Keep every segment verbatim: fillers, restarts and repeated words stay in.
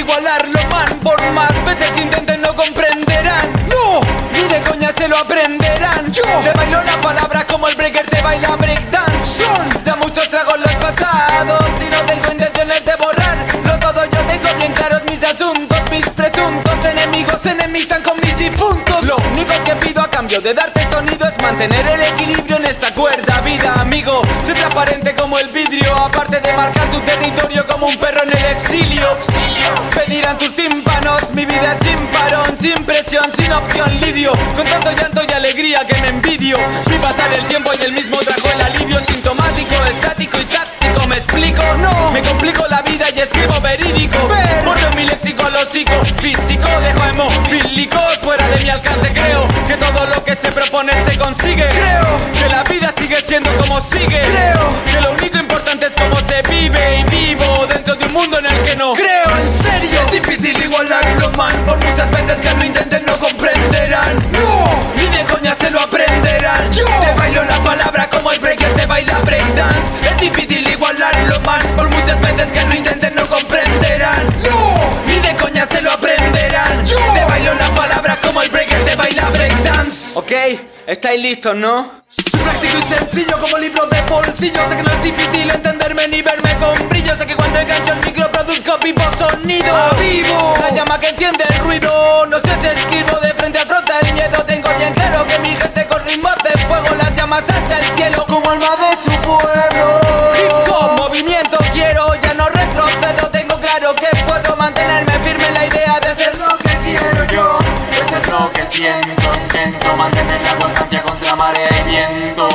igualarlo, man. Por más veces que intenten no comprenderán. No, ni de coña se lo aprenderán. Yo te bailo la palabra como el breaker te baila breakdance. Son ya muchos tragos los pasados y no tengo intenciones de borrarlo todo. Yo tengo bien claros mis asuntos, mis presuntos enemigos enemistan con mis difuntos. Lo único que pido a cambio de darte sonido es mantener el equilibrio en esta cuerda vida, amigo. Sé transparente como el vidrio, aparte de marcar tu territorio como un perro en el exilio. Pedirán tus tímpanos, mi vida es sin parón, sin presión, sin opción lidio. Con tanto llanto y alegría que me envidio. Vi pasar el tiempo y el mismo trajo el alivio. Sintomático, estático y táctico, ¿me explico? No, me complico la vida y escribo verídico. Borro mi léxico, lo psicofísico, dejo hemofílicos fuera de mi alcance. Creo que todo lo que se propone se consigue. Creo que la vida sigue siendo como sigue. Creo que lo único importante es cómo se vive. Y vivo dentro de un mundo en el que no creo, en serio. Es difícil igualarlo, man. Por muchas veces que lo intenten no comprenderán. No, ni de coña se lo aprenderán. Yo te bailo la palabra como el breaker te baila breakdance. Es difícil igualarlo, man. Por muchas veces que lo intenten no comprenderán. No, ni de coña se lo aprenderán. Yo te bailo la palabra como el breaker te baila breakdance. Ok, estáis listos, ¿no? Soy práctico y sencillo como libro de bolsillo. Sé que no es difícil entenderme ni verme con brillo. Sé que cuando engancho el micro produzco vivo sonido. ¡A vivo! La llama que enciende el ruido. No sé si esquivo de frente afronta el miedo. Tengo bien claro que mi gente con ritmos de fuego las llamas hasta el cielo como alma de su pueblo. Hip hop, movimiento quiero, ya no retrocedo. Tengo claro que puedo mantenerme firme en la idea de ser lo que quiero yo, de ser lo que siento. Intento mantener la constancia contra marea y viento.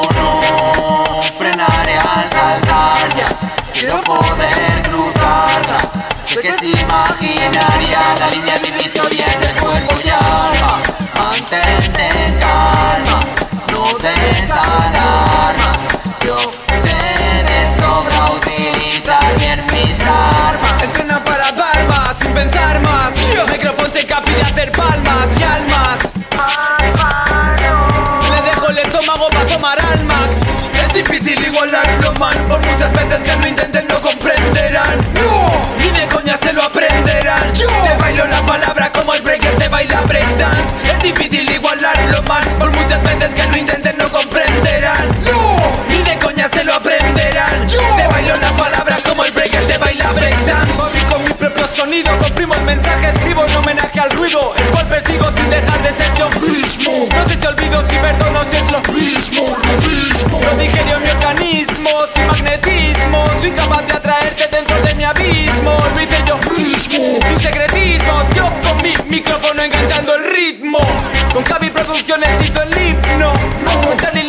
No frenaré al saltar ya. Quiero poder cruzarla. Sé que es imaginaria la línea divisoria entre cuerpo y alma. Mantente en calma, no des alarmas. Yo sé de sobra utilizar bien mis armas. Entrena para dar más, sin pensar más. yeah. Micrófono se pide hacer palmas y almas. Le dejo el estómago para tomar almas. Es difícil igualarlo, man. Por muchas veces que lo intenten no comprenderán. No, ni de coña se lo aprenderán. Yo te bailo la palabra como el breaker te baila breakdance. Es difícil igualarlo, man. Por muchas veces que lo intenten no comprenderán. No, ni de coña se lo aprenderán. Yo te bailo la palabra como el breaker te baila breakdance. Voy con mi propio sonido, comprimo el mensaje, escribo en homenaje al ruido. El cual persigo sin dejar de ser yo mismo. No sé si olvido, si perdono, si es lo mismo, lo mismo. Lo digerio en mi organismo, sin magnetismo. Soy capaz de atraerte dentro de mi abismo. Lo hice yo mismo, sin secretismos. Yo con mi micrófono enganchando el ritmo. Con Javi Producciones hizo el himno. Con Charlie